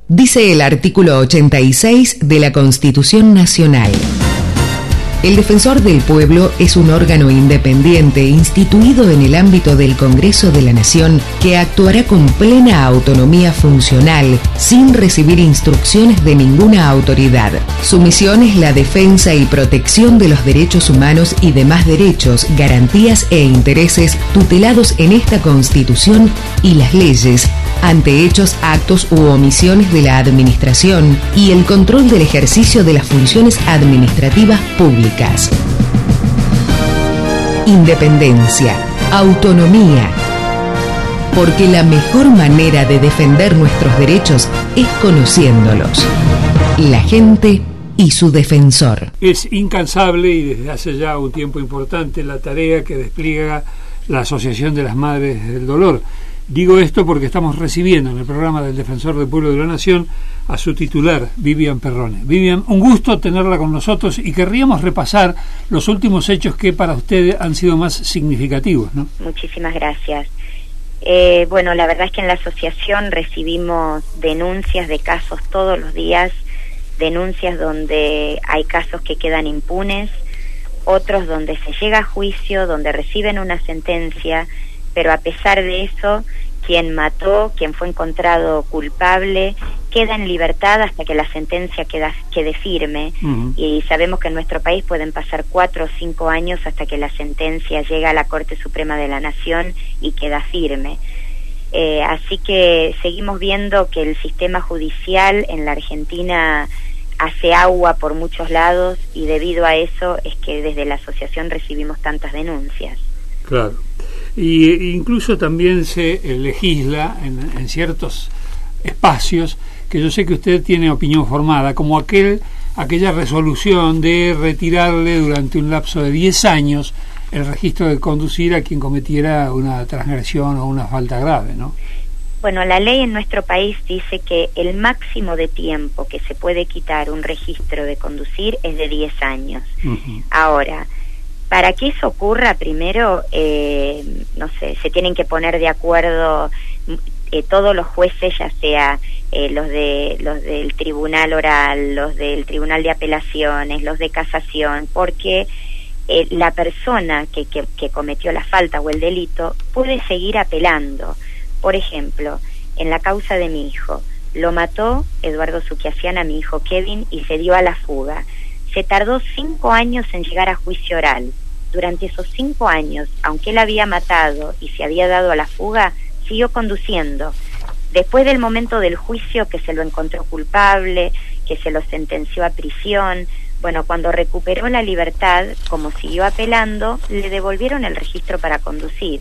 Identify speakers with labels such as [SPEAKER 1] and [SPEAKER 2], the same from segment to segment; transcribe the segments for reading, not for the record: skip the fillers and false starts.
[SPEAKER 1] Dice el artículo 86 de la Constitución Nacional. El Defensor del Pueblo es un órgano independiente instituido en el ámbito del Congreso de la Nación que actuará con plena autonomía funcional, sin recibir instrucciones de ninguna autoridad. Su misión es la defensa y protección de los derechos humanos y demás derechos, garantías e intereses tutelados en esta Constitución y las leyes, ante hechos, actos u omisiones de la administración y el control del ejercicio de las funciones administrativas públicas. Independencia, autonomía. Porque la mejor manera de defender nuestros derechos es conociéndolos. La gente y su defensor.
[SPEAKER 2] Es incansable y desde hace ya un tiempo importante la tarea que despliega la Asociación de las Madres del Dolor. Digo esto porque estamos recibiendo en el programa del Defensor del Pueblo de la Nación a su titular, Vivian Perrone. Vivian, un gusto tenerla con nosotros y querríamos repasar los últimos hechos que para usted han sido más significativos, ¿no?
[SPEAKER 3] Muchísimas gracias. Bueno, la verdad es que en la asociación recibimos denuncias de casos todos los días, denuncias donde hay casos que quedan impunes, otros donde se llega a juicio, donde reciben una sentencia, pero a pesar de eso, quien mató, quien fue encontrado culpable, queda en libertad hasta que la sentencia quede firme. Y sabemos que en nuestro país pueden pasar 4 o 5 años hasta que la sentencia llega a la Corte Suprema de la Nación y queda firme. Así que seguimos viendo que el sistema judicial en la Argentina hace agua por muchos lados, y debido a eso es que desde la asociación recibimos tantas denuncias.
[SPEAKER 2] Claro. Y incluso también se legisla en ciertos espacios que yo sé que usted tiene opinión formada, como aquella resolución de retirarle durante un lapso de 10 años el registro de conducir a quien cometiera una transgresión o una falta grave, ¿no?
[SPEAKER 3] Bueno, la ley en nuestro país dice que el máximo de tiempo que se puede quitar un registro de conducir es de 10 años. Ahora, para que eso ocurra, primero, no sé, se tienen que poner de acuerdo todos los jueces, ya sea los del tribunal oral, los del tribunal de apelaciones, los de casación, porque la persona que cometió la falta o el delito puede seguir apelando. Por ejemplo, en la causa de mi hijo, lo mató Eduardo Suquiasian a mi hijo Kevin y se dio a la fuga. Se tardó 5 años en llegar a juicio oral. Durante esos 5 años, aunque él había matado y se había dado a la fuga, siguió conduciendo. Después del momento del juicio, que se lo encontró culpable, que se lo sentenció a prisión, bueno, cuando recuperó la libertad, como siguió apelando, le devolvieron el registro para conducir.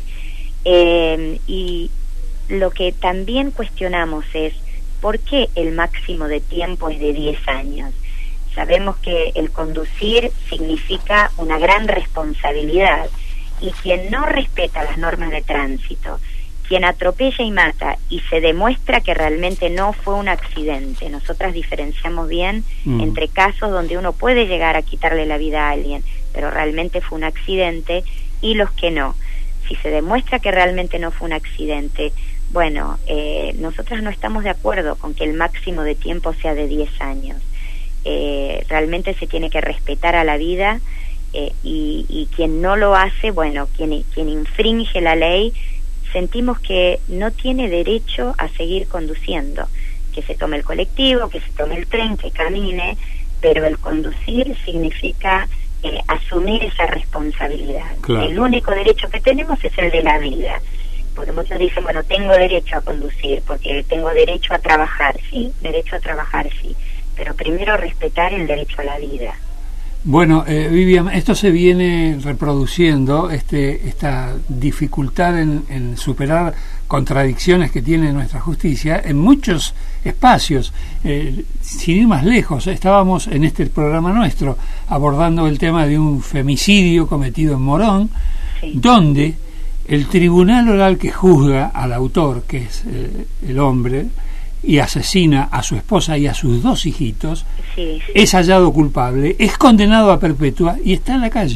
[SPEAKER 3] Y lo que también cuestionamos es, ¿por qué el máximo de tiempo es de 10 años? Sabemos que el conducir significa una gran responsabilidad, y quien no respeta las normas de tránsito, quien atropella y mata y se demuestra que realmente no fue un accidente. Nosotras diferenciamos bien entre casos donde uno puede llegar a quitarle la vida a alguien, pero realmente fue un accidente, y los que no. Si se demuestra que realmente no fue un accidente, bueno, nosotras no estamos de acuerdo con que el máximo de tiempo sea de 10 años. Realmente se tiene que respetar a la vida, y quien no lo hace, bueno, quien infringe la ley, sentimos que no tiene derecho a seguir conduciendo, que se tome el colectivo, que se tome el tren, que camine, pero el conducir significa asumir esa responsabilidad. Claro. El único derecho que tenemos es el de la vida, porque muchos dicen, bueno, tengo derecho a conducir porque tengo derecho a trabajar, sí, derecho a trabajar, sí, pero primero respetar el derecho a la vida.
[SPEAKER 2] Bueno, Vivian, esto se viene reproduciendo, esta dificultad en superar contradicciones que tiene nuestra justicia en muchos espacios. Sin ir más lejos, estábamos en este programa nuestro abordando el tema de un femicidio cometido en Morón, sí, donde el tribunal oral que juzga al autor, que es el hombre, y asesina a su esposa y a sus 2 hijitos, sí, es hallado culpable, es condenado a perpetua y está en la calle.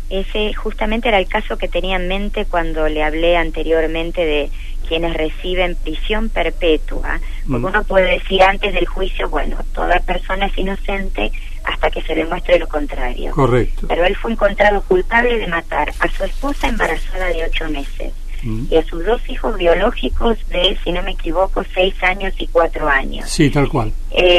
[SPEAKER 3] Ese justamente era el caso que tenía en mente cuando le hablé anteriormente de quienes reciben prisión perpetua, porque uno puede decir antes del juicio, bueno, toda persona es inocente hasta que se demuestre lo contrario.
[SPEAKER 2] Correcto.
[SPEAKER 3] Pero él fue encontrado culpable de matar a su esposa embarazada de 8 meses y a sus 2 hijos biológicos de, si no me equivoco, 6 años y 4 años.
[SPEAKER 2] Sí, tal cual.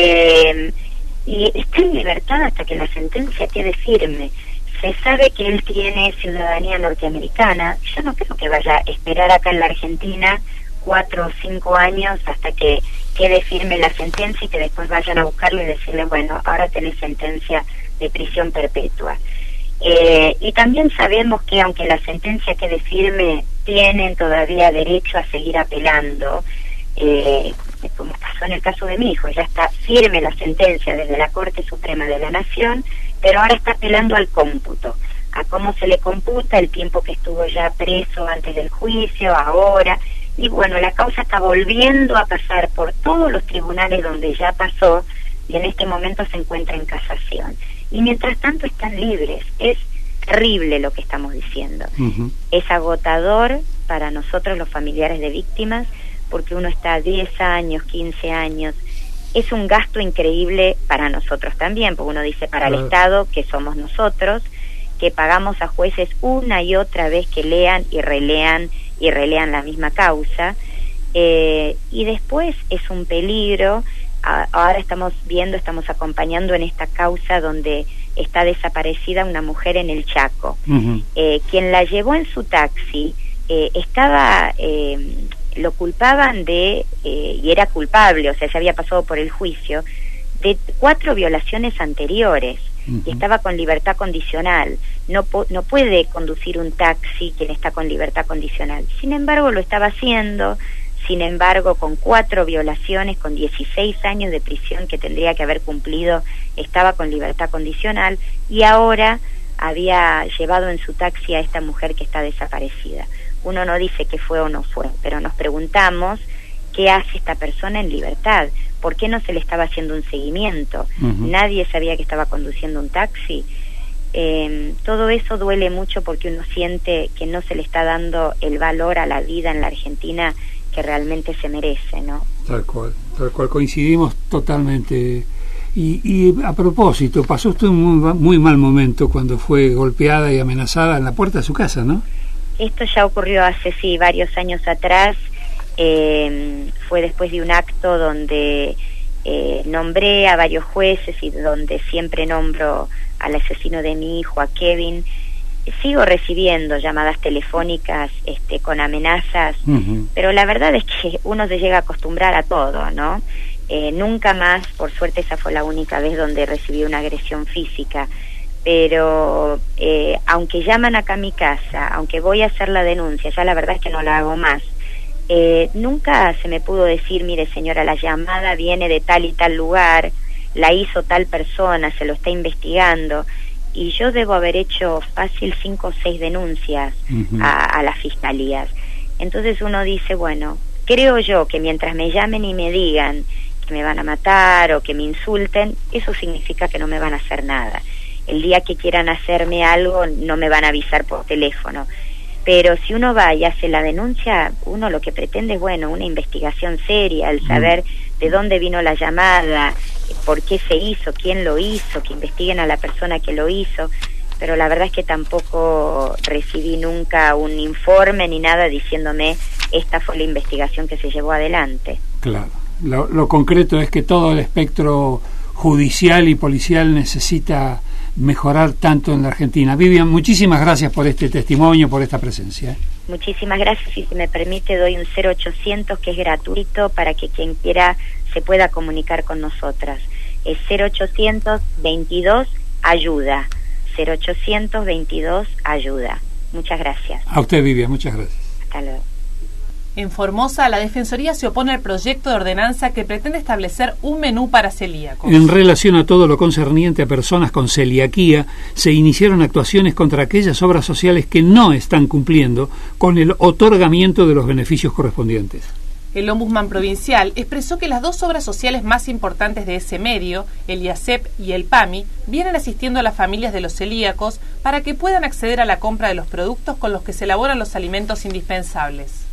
[SPEAKER 3] Y está en libertad hasta que la sentencia quede firme. Se sabe que él tiene ciudadanía norteamericana. Yo no creo que vaya a esperar acá en la Argentina 4 o 5 años hasta que quede firme la sentencia y que después vayan a buscarlo y decirle, bueno, ahora tenés sentencia de prisión perpetua. Y también sabemos que aunque la sentencia quede firme, tienen todavía derecho a seguir apelando, como pasó en el caso de mi hijo. Ya está firme la sentencia desde la Corte Suprema de la Nación, pero ahora está apelando al cómputo, a cómo se le computa el tiempo que estuvo ya preso antes del juicio, ahora, y bueno, la causa está volviendo a pasar por todos los tribunales donde ya pasó, y en este momento se encuentra en casación. Y mientras tanto están libres. Es terrible lo que estamos diciendo. Es agotador para nosotros los familiares de víctimas, porque uno está 10 años, 15 años, es un gasto increíble para nosotros también, porque uno dice para el Estado, que somos nosotros, que pagamos a jueces una y otra vez que lean y relean la misma causa, y después es un peligro. Ahora estamos acompañando en esta causa donde está desaparecida una mujer en el Chaco. Quien la llevó en su taxi lo culpaban de, y era culpable, o sea, se había pasado por el juicio, de 4 violaciones anteriores, y estaba con libertad condicional. No puede conducir un taxi quien está con libertad condicional. Sin embargo, lo estaba haciendo, sin embargo, con 4 violaciones, con 16 años de prisión que tendría que haber cumplido, estaba con libertad condicional, y ahora había llevado en su taxi a esta mujer que está desaparecida. Uno no dice que fue o no fue, pero nos preguntamos qué hace esta persona en libertad, por qué no se le estaba haciendo un seguimiento, nadie sabía que estaba conduciendo un taxi. Todo eso duele mucho porque uno siente que no se le está dando el valor a la vida en la Argentina que realmente se merece, ¿no? Tal cual,
[SPEAKER 2] coincidimos totalmente. Y a propósito, pasó usted un muy mal momento cuando fue golpeada y amenazada en la puerta de su casa, ¿no?
[SPEAKER 3] Esto ya ocurrió hace, varios años atrás. Fue después de un acto donde nombré a varios jueces y donde siempre nombro al asesino de mi hijo, a Kevin. Sigo recibiendo llamadas telefónicas con amenazas, pero la verdad es que uno se llega a acostumbrar a todo, ¿no? Nunca más, por suerte esa fue la única vez donde recibí una agresión física, pero aunque llaman acá a mi casa, aunque voy a hacer la denuncia, ya la verdad es que no la hago más. Nunca se me pudo decir, mire señora, la llamada viene de tal y tal lugar, la hizo tal persona, se lo está investigando, y yo debo haber hecho fácil 5 o 6 denuncias a las fiscalías. Entonces uno dice, bueno, creo yo que mientras me llamen y me digan que me van a matar o que me insulten, eso significa que no me van a hacer nada. El día que quieran hacerme algo no me van a avisar por teléfono. Pero si uno va y hace la denuncia, uno lo que pretende es, bueno, una investigación seria, el saber de dónde vino la llamada, por qué se hizo, quién lo hizo, que investiguen a la persona que lo hizo. Pero la verdad es que tampoco recibí nunca un informe ni nada diciéndome esta fue la investigación que se llevó adelante.
[SPEAKER 2] Claro, lo concreto es que todo el espectro judicial y policial necesita mejorar tanto en la Argentina. Vivian, muchísimas gracias por este testimonio, por esta presencia. Muchísimas gracias, y si me permite doy un 0800 que es gratuito para que quien quiera se pueda comunicar con nosotras. Es 0800 22 ayuda. 0800 22 ayuda. Muchas gracias. A usted, Vivian, muchas gracias. Hasta luego.
[SPEAKER 4] En Formosa, la Defensoría se opone al proyecto de ordenanza que pretende establecer un menú para celíacos.
[SPEAKER 2] En relación a todo lo concerniente a personas con celiaquía, se iniciaron actuaciones contra aquellas obras sociales que no están cumpliendo con el otorgamiento de los beneficios correspondientes.
[SPEAKER 4] El ombudsman provincial expresó que las dos obras sociales más importantes de ese medio, el IACEP y el PAMI, vienen asistiendo a las familias de los celíacos para que puedan acceder a la compra de los productos con los que se elaboran los alimentos indispensables.